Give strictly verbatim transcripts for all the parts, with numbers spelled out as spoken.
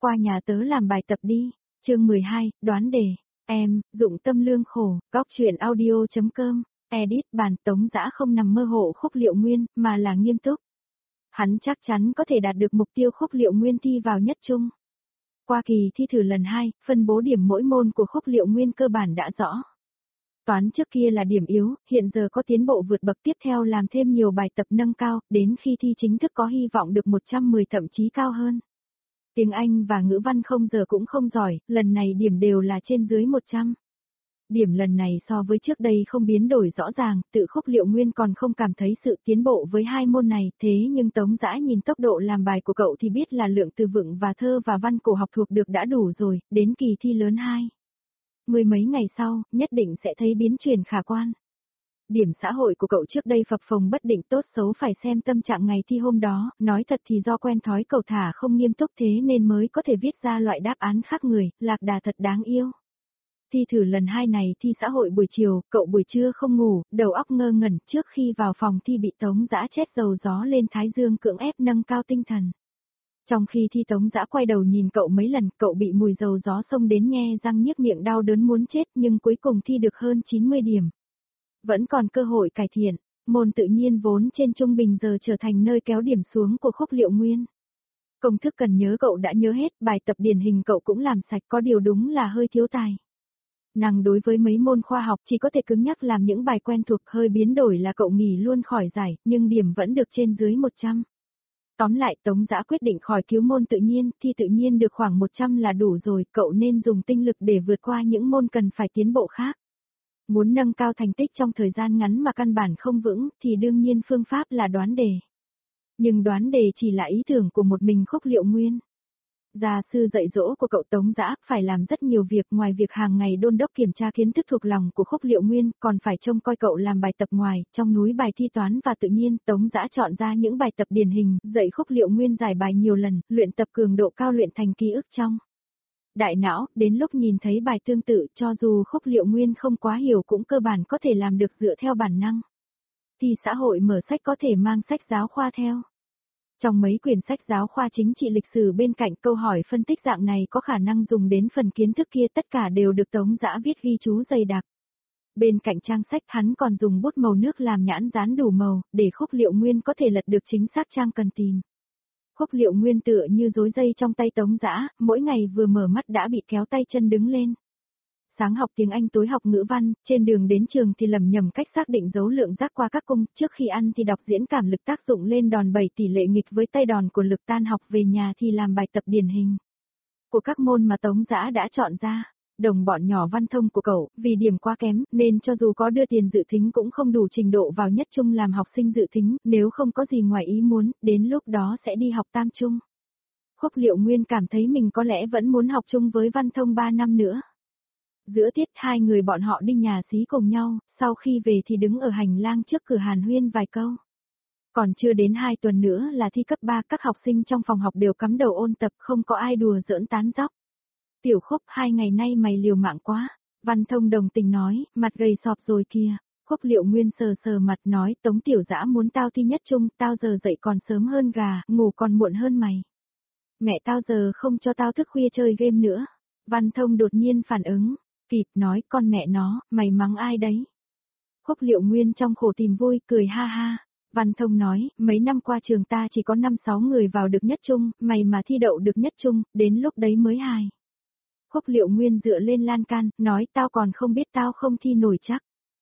qua nhà tớ làm bài tập đi. Chương mười hai, đoán đề. Em, dụng tâm lương khổ, góc truyện audio.com, edit bản Tống Dã không nằm mơ hồ Khúc Liệu Nguyên, mà là nghiêm túc. Hắn chắc chắn có thể đạt được mục tiêu Khúc Liệu Nguyên thi vào nhất trung. Qua kỳ thi thử lần hai, phân bố điểm mỗi môn của Khúc Liệu Nguyên cơ bản đã rõ. Toán trước kia là điểm yếu, hiện giờ có tiến bộ vượt bậc, tiếp theo làm thêm nhiều bài tập nâng cao, đến khi thi chính thức có hy vọng được một trăm mười thậm chí cao hơn. Tiếng Anh và ngữ văn không giờ cũng không giỏi, lần này điểm đều là trên dưới một trăm. Điểm lần này so với trước đây không biến đổi rõ ràng, tự Khúc Liệu Nguyên còn không cảm thấy sự tiến bộ với hai môn này, thế nhưng Tống Dã nhìn tốc độ làm bài của cậu thì biết là lượng từ vựng và thơ và văn cổ học thuộc được đã đủ rồi, đến kỳ thi lớn hai. Mười mấy ngày sau, nhất định sẽ thấy biến chuyển khả quan. Điểm xã hội của cậu trước đây phập phồng bất định tốt xấu phải xem tâm trạng ngày thi hôm đó, nói thật thì do quen thói cậu thả không nghiêm túc thế nên mới có thể viết ra loại đáp án khác người, lạc đà thật đáng yêu. Thi thử lần hai này thi xã hội buổi chiều, cậu buổi trưa không ngủ, đầu óc ngơ ngẩn, trước khi vào phòng thi bị Tống Dã chét dầu gió lên thái dương cưỡng ép nâng cao tinh thần. Trong khi thi Tống Dã quay đầu nhìn cậu mấy lần, cậu bị mùi dầu gió xông đến nhe răng nhếch miệng đau đớn muốn chết nhưng cuối cùng thi được hơn chín mươi điểm. Vẫn còn cơ hội cải thiện, môn tự nhiên vốn trên trung bình giờ trở thành nơi kéo điểm xuống của Khúc Liệu Nguyên. Công thức cần nhớ cậu đã nhớ hết, bài tập điển hình cậu cũng làm sạch, có điều đúng là hơi thiếu tài. Năng đối với mấy môn khoa học chỉ có thể cứng nhắc làm những bài quen thuộc, hơi biến đổi là cậu nghỉ luôn khỏi giải, nhưng điểm vẫn được trên dưới một trăm. Tóm lại Tống Dã quyết định khỏi cứu môn tự nhiên, thi tự nhiên được khoảng một trăm là đủ rồi, cậu nên dùng tinh lực để vượt qua những môn cần phải tiến bộ khác. Muốn nâng cao thành tích trong thời gian ngắn mà căn bản không vững, thì đương nhiên phương pháp là đoán đề. Nhưng đoán đề chỉ là ý tưởng của một mình Khúc Liệu Nguyên. Gia sư dạy dỗ của cậu Tống Dã phải làm rất nhiều việc, ngoài việc hàng ngày đôn đốc kiểm tra kiến thức thuộc lòng của Khúc Liệu Nguyên, còn phải trông coi cậu làm bài tập ngoài, trong núi bài thi toán và tự nhiên, Tống Dã chọn ra những bài tập điển hình, dạy Khúc Liệu Nguyên giải bài nhiều lần, luyện tập cường độ cao, luyện thành ký ức trong đại não, đến lúc nhìn thấy bài tương tự, cho dù Khúc Liệu Nguyên không quá hiểu cũng cơ bản có thể làm được dựa theo bản năng. Thi xã hội mở sách có thể mang sách giáo khoa theo. Trong mấy quyển sách giáo khoa chính trị lịch sử bên cạnh câu hỏi phân tích dạng này có khả năng dùng đến phần kiến thức kia, tất cả đều được Tống Dã viết ghi chú dày đặc. Bên cạnh trang sách hắn còn dùng bút màu nước làm nhãn dán đủ màu, để Khúc Liệu Nguyên có thể lật được chính xác trang cần tìm. Khúc Liệu Nguyên tựa như rối dây trong tay Tống Dã, mỗi ngày vừa mở mắt đã bị kéo tay chân đứng lên. Sáng học tiếng Anh, tối học ngữ văn, trên đường đến trường thì lầm nhầm cách xác định dấu lượng giác qua các cung, trước khi ăn thì đọc diễn cảm lực tác dụng lên đòn bẩy tỷ lệ nghịch với tay đòn của lực, tan học về nhà thì làm bài tập điển hình của các môn mà Tống Dã đã chọn ra. Đồng bọn nhỏ văn thông của cậu, vì điểm quá kém, nên cho dù có đưa tiền dự thính cũng không đủ trình độ vào nhất trung làm học sinh dự thính, nếu không có gì ngoài ý muốn, đến lúc đó sẽ đi học tam trung. Khúc Liệu Nguyên cảm thấy mình có lẽ vẫn muốn học chung với văn thông ba năm nữa. Giữa tiết hai người bọn họ đi nhà xí cùng nhau, sau khi về thì đứng ở hành lang trước cửa hàn huyên vài câu. Còn chưa đến hai tuần nữa là thi cấp ba, các học sinh trong phòng học đều cắm đầu ôn tập, không có ai đùa giỡn tán dóc. Tiểu Khúc, hai ngày nay mày liều mạng quá. Văn thông đồng tình nói, mặt gầy sọp rồi kìa. Khúc Liệu Nguyên sờ sờ mặt nói, Tống Tiểu Dã muốn tao thi nhất trung, tao giờ dậy còn sớm hơn gà, ngủ còn muộn hơn mày. Mẹ tao giờ không cho tao thức khuya chơi game nữa. Văn thông đột nhiên phản ứng, kịp nói, con mẹ nó, mày mắng ai đấy? Khúc Liệu Nguyên trong khổ tìm vui, cười ha ha. Văn thông nói, mấy năm qua trường ta chỉ có năm sáu người vào được nhất trung, mày mà thi đậu được nhất trung, đến lúc đấy mới hài. Khúc Liệu Nguyên dựa lên lan can, nói tao còn không biết tao không thi nổi chắc.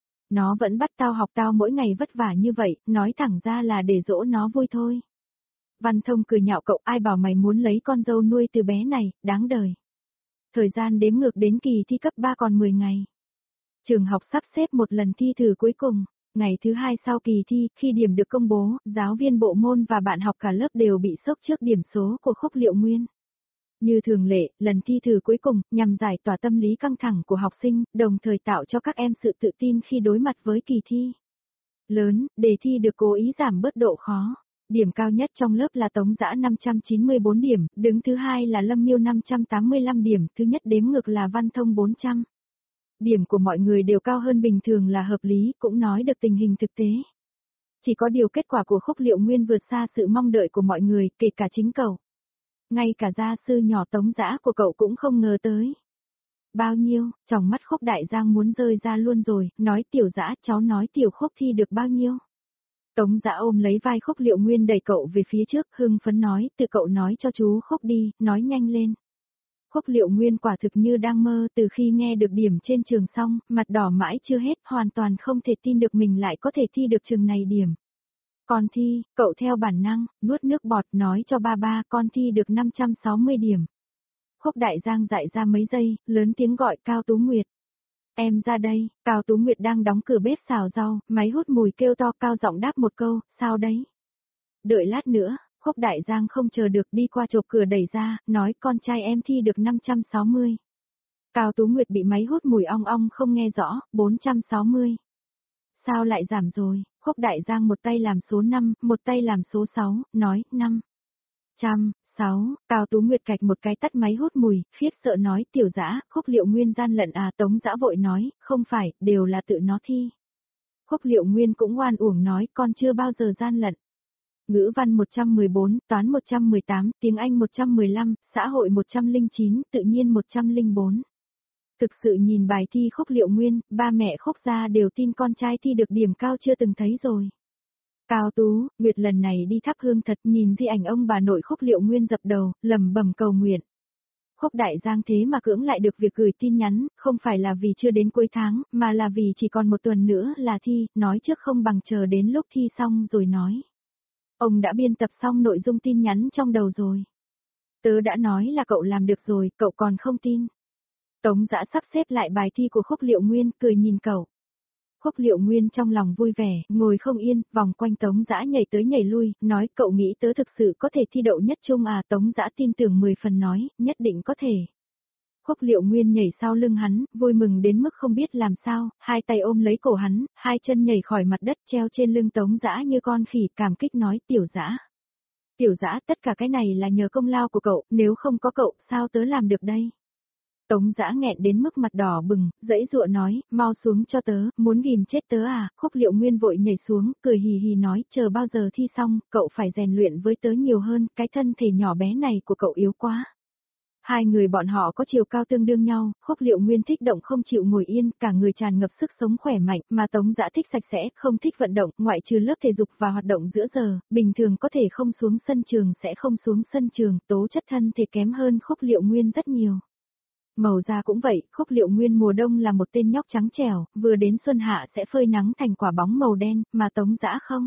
Nó vẫn bắt tao học, tao mỗi ngày vất vả như vậy, nói thẳng ra là để dỗ nó vui thôi. Văn thông cười nhạo cậu, ai bảo mày muốn lấy con dâu nuôi từ bé này, đáng đời. Thời gian đếm ngược đến kỳ thi cấp ba còn mười ngày. Trường học sắp xếp một lần thi thử cuối cùng. Ngày thứ hai sau kỳ thi, khi điểm được công bố, giáo viên bộ môn và bạn học cả lớp đều bị sốc trước điểm số của Khúc Liệu Nguyên. Như thường lệ, lần thi thử cuối cùng, nhằm giải tỏa tâm lý căng thẳng của học sinh, đồng thời tạo cho các em sự tự tin khi đối mặt với kỳ thi lớn, đề thi được cố ý giảm bớt độ khó. Điểm cao nhất trong lớp là Tống Dã năm trăm chín mươi bốn điểm, đứng thứ hai là Lâm Miêu năm trăm tám mươi lăm điểm, thứ nhất đếm ngược là Văn Thông bốn trăm. Điểm của mọi người đều cao hơn bình thường là hợp lý, cũng nói được tình hình thực tế. Chỉ có điều kết quả của Khúc Liệu Nguyên vượt xa sự mong đợi của mọi người, kể cả chính cậu. Ngay cả gia sư nhỏ Tống Dã của cậu cũng không ngờ tới. Bao nhiêu, trong mắt Khúc Đại Giang muốn rơi ra luôn rồi, nói Tiểu Dã, cháu nói Tiểu Khúc thi được bao nhiêu. Tống Dã ôm lấy vai Khúc Liệu Nguyên đẩy cậu về phía trước, hưng phấn nói, tự cậu nói cho chú Khúc đi, nói nhanh lên. Khúc Liệu Nguyên quả thực như đang mơ, từ khi nghe được điểm trên trường xong, mặt đỏ mãi chưa hết, hoàn toàn không thể tin được mình lại có thể thi được trường này điểm. Con thi, cậu theo bản năng, nuốt nước bọt nói cho ba ba con thi được năm trăm sáu mươi điểm. Khúc Đại Giang dại ra mấy giây, lớn tiếng gọi Cao Tú Nguyệt. Em ra đây, Cao Tú Nguyệt đang đóng cửa bếp xào rau, máy hút mùi kêu to cao giọng đáp một câu, sao đấy? Đợi lát nữa, Khúc Đại Giang không chờ được đi qua chộp cửa đẩy ra, nói con trai em thi được năm trăm sáu mươi. Cao Tú Nguyệt bị máy hút mùi ong ong không nghe rõ, bốn trăm sáu mươi. Sao lại giảm rồi? Khúc Đại Giang một tay làm số năm, một tay làm số sáu, nói, năm trăm, sáu, Cao Tú Nguyệt cạch một cái tắt máy hút mùi, khiếp sợ nói, Tiểu Dã, Khúc Liệu Nguyên gian lận à? Tống Dã vội nói, không phải, đều là tự nó thi. Khúc Liệu Nguyên cũng oan uổng nói, con chưa bao giờ gian lận. Ngữ văn một trăm mười bốn, toán một trăm mười tám, tiếng Anh một trăm mười lăm, xã hội một trăm lẻ chín, tự nhiên một trăm lẻ bốn. Thực sự nhìn bài thi Khúc Liệu Nguyên, ba mẹ Khúc gia đều tin con trai thi được điểm cao chưa từng thấy rồi. Cao Tú, Nguyệt lần này đi thắp hương thật, nhìn di ảnh ông bà nội Khúc Liệu Nguyên dập đầu, lẩm bẩm cầu nguyện. Khúc Đại Giang thế mà cưỡng lại được việc gửi tin nhắn, không phải là vì chưa đến cuối tháng, mà là vì chỉ còn một tuần nữa là thi, nói trước không bằng chờ đến lúc thi xong rồi nói. Ông đã biên tập xong nội dung tin nhắn trong đầu rồi. Tớ đã nói là cậu làm được rồi, cậu còn không tin. Tống Dã sắp xếp lại bài thi của Khúc Liệu Nguyên, cười nhìn cậu. Khúc Liệu Nguyên trong lòng vui vẻ, ngồi không yên, vòng quanh Tống Dã nhảy tới nhảy lui, nói cậu nghĩ tớ thực sự có thể thi đậu nhất trung à? Tống Dã tin tưởng mười phần nói, nhất định có thể. Khúc Liệu Nguyên nhảy sau lưng hắn, vui mừng đến mức không biết làm sao, hai tay ôm lấy cổ hắn, hai chân nhảy khỏi mặt đất treo trên lưng Tống Dã như con khỉ, cảm kích nói, Tiểu Dã. Tiểu Dã, tất cả cái này là nhờ công lao của cậu, nếu không có cậu, sao tớ làm được đây? Tống Dã nghẹn đến mức mặt đỏ bừng, dãy dụa nói, mau xuống cho tớ, muốn ghim chết tớ à? Khúc Liệu Nguyên vội nhảy xuống, cười hì hì nói, chờ bao giờ thi xong, cậu phải rèn luyện với tớ nhiều hơn, cái thân thể nhỏ bé này của cậu yếu quá. Hai người bọn họ có chiều cao tương đương nhau, Khúc Liệu Nguyên thích động không chịu ngồi yên, cả người tràn ngập sức sống khỏe mạnh, mà Tống Dã thích sạch sẽ, không thích vận động, ngoại trừ lớp thể dục và hoạt động giữa giờ, bình thường có thể không xuống sân trường sẽ không xuống sân trường, tố chất thân thể kém hơn Khúc Liệu Nguyên rất nhiều. Màu da cũng vậy, Khúc Liệu Nguyên mùa đông là một tên nhóc trắng trẻo, vừa đến xuân hạ sẽ phơi nắng thành quả bóng màu đen, mà Tống Dã không.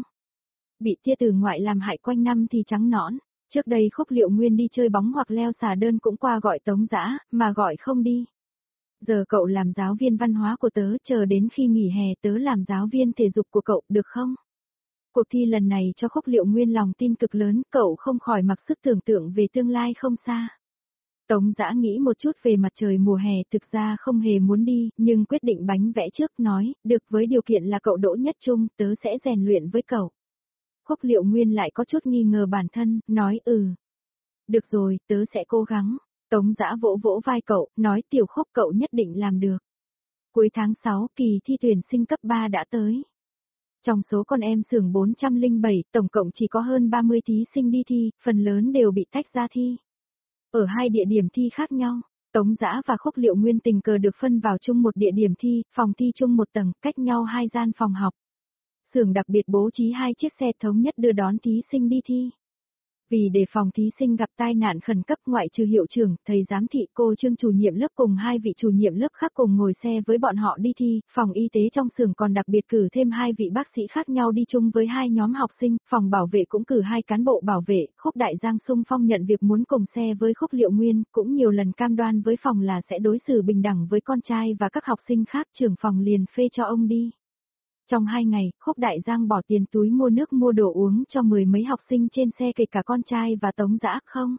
Bị tia từ ngoại làm hại quanh năm thì trắng nõn. Trước đây Khúc Liệu Nguyên đi chơi bóng hoặc leo xà đơn cũng qua gọi Tống Dã, mà gọi không đi. Giờ cậu làm giáo viên văn hóa của tớ, chờ đến khi nghỉ hè tớ làm giáo viên thể dục của cậu, được không? Cuộc thi lần này cho Khúc Liệu Nguyên lòng tin cực lớn, cậu không khỏi mặc sức tưởng tượng về tương lai không xa. Tống Dã nghĩ một chút về mặt trời mùa hè, thực ra không hề muốn đi, nhưng quyết định bánh vẽ trước, nói, được, với điều kiện là cậu đỗ nhất trung, tớ sẽ rèn luyện với cậu. Khúc Liệu Nguyên lại có chút nghi ngờ bản thân, nói ừ. Được rồi, tớ sẽ cố gắng. Tống Dã vỗ vỗ vai cậu, nói, Tiểu Khúc, cậu nhất định làm được. Cuối tháng sáu, kỳ thi tuyển sinh cấp ba đã tới. Trong số con em xưởng bốn trăm lẻ bảy, tổng cộng chỉ có hơn ba mươi thí sinh đi thi, phần lớn đều bị tách ra thi. Ở hai địa điểm thi khác nhau, Tống Dã và Khúc Liệu Nguyên tình cờ được phân vào chung một địa điểm thi, phòng thi chung một tầng, cách nhau hai gian phòng học. Xưởng đặc biệt bố trí hai chiếc xe thống nhất đưa đón thí sinh đi thi. Vì đề phòng thí sinh gặp tai nạn khẩn cấp, ngoại trừ hiệu trưởng, thầy giám thị, cô Trương chủ nhiệm lớp cùng hai vị chủ nhiệm lớp khác cùng ngồi xe với bọn họ đi thi, phòng y tế trong xưởng còn đặc biệt cử thêm hai vị bác sĩ khác nhau đi chung với hai nhóm học sinh, phòng bảo vệ cũng cử hai cán bộ bảo vệ. Khúc Đại Giang xung phong nhận việc muốn cùng xe với Khúc Liệu Nguyên, cũng nhiều lần cam đoan với phòng là sẽ đối xử bình đẳng với con trai và các học sinh khác, trưởng phòng liền phê cho ông đi. Trong hai ngày, Khúc Đại Giang bỏ tiền túi mua nước mua đồ uống cho mười mấy học sinh trên xe, kể cả con trai và Tống Dã không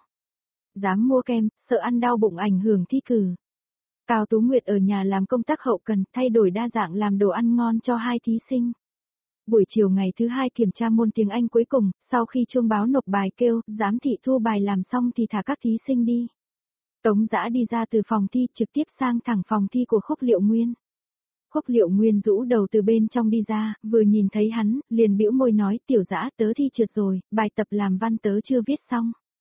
dám mua kem, sợ ăn đau bụng ảnh hưởng thi cử. Cao Tú Nguyệt ở nhà làm công tác hậu cần, thay đổi đa dạng làm đồ ăn ngon cho hai thí sinh. Buổi chiều ngày thứ hai kiểm tra môn tiếng Anh cuối cùng, sau khi chuông báo nộp bài kêu, giám thị thu bài làm xong thì thả các thí sinh đi. Tống Dã đi ra từ phòng thi, trực tiếp sang thẳng phòng thi của Khúc Liệu Nguyên. Khúc Liệu Nguyên rũ đầu từ bên trong đi ra, vừa nhìn thấy hắn, liền bĩu môi nói, Tiểu Dã, tớ thi trượt rồi, bài tập làm văn tớ chưa viết xong.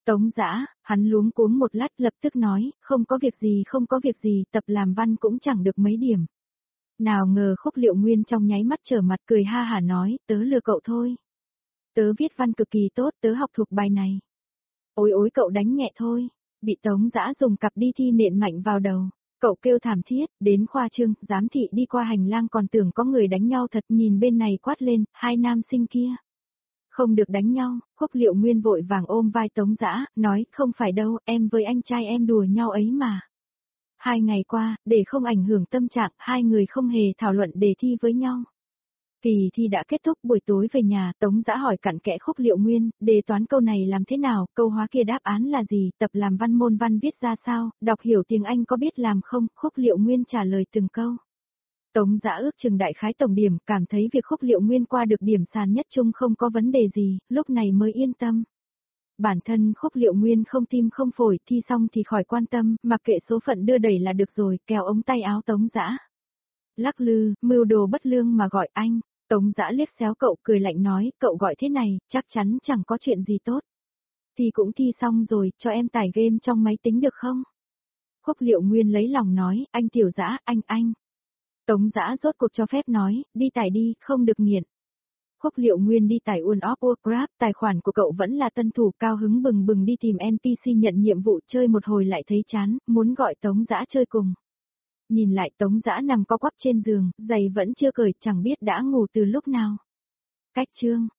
Tống Dã, hắn luống cuống một lát lập tức nói, không có việc gì không có việc gì, tập làm văn cũng chẳng được mấy điểm. Nào ngờ Khúc Liệu Nguyên trong nháy mắt trở mặt cười ha hả nói, tớ lừa cậu thôi. Tớ viết văn cực kỳ tốt, tớ học thuộc bài này. Ôi ôi cậu đánh nhẹ thôi, bị Tống Dã dùng cặp đi thi nện mạnh vào đầu. Cậu kêu thảm thiết, đến khoa trương, giám thị đi qua hành lang còn tưởng có người đánh nhau thật, nhìn bên này quát lên, hai nam sinh kia. Không được đánh nhau, Khúc Liệu Nguyên vội vàng ôm vai Tống Dã, nói, không phải đâu, em với anh trai em đùa nhau ấy mà. Hai ngày qua, để không ảnh hưởng tâm trạng, hai người không hề thảo luận đề thi với nhau. Kỳ thi đã kết thúc, buổi tối về nhà, Tống Dã hỏi cặn kẽ Khúc Liệu Nguyên, đề toán câu này làm thế nào, câu hóa kia đáp án là gì, tập làm văn môn văn viết ra sao, đọc hiểu tiếng Anh có biết làm không, Khúc Liệu Nguyên trả lời từng câu. Tống Dã ước chừng đại khái tổng điểm, cảm thấy việc Khúc Liệu Nguyên qua được điểm sàn nhất chung không có vấn đề gì, lúc này mới yên tâm. Bản thân Khúc Liệu Nguyên không tim không phổi, thi xong thì khỏi quan tâm, mặc kệ số phận đưa đẩy là được rồi, kéo ống tay áo Tống Dã. Lắc lư, mưu đồ bất lương mà gọi anh. Tống Dã liếc xéo cậu cười lạnh nói, cậu gọi thế này, chắc chắn chẳng có chuyện gì tốt. Thì cũng thi xong rồi, cho em tải game trong máy tính được không? Khúc Liệu Nguyên lấy lòng nói, anh Tiểu Dã, anh anh. Tống Dã rốt cuộc cho phép nói, đi tải đi, không được nghiện. Khúc Liệu Nguyên đi tải World of Warcraft, tài khoản của cậu vẫn là tân thủ, cao hứng bừng bừng đi tìm en pê xê nhận nhiệm vụ, chơi một hồi lại thấy chán, muốn gọi Tống Dã chơi cùng. Nhìn lại Tống Dã nằm co quắp trên giường, giày vẫn chưa cởi, chẳng biết đã ngủ từ lúc nào. Cách chương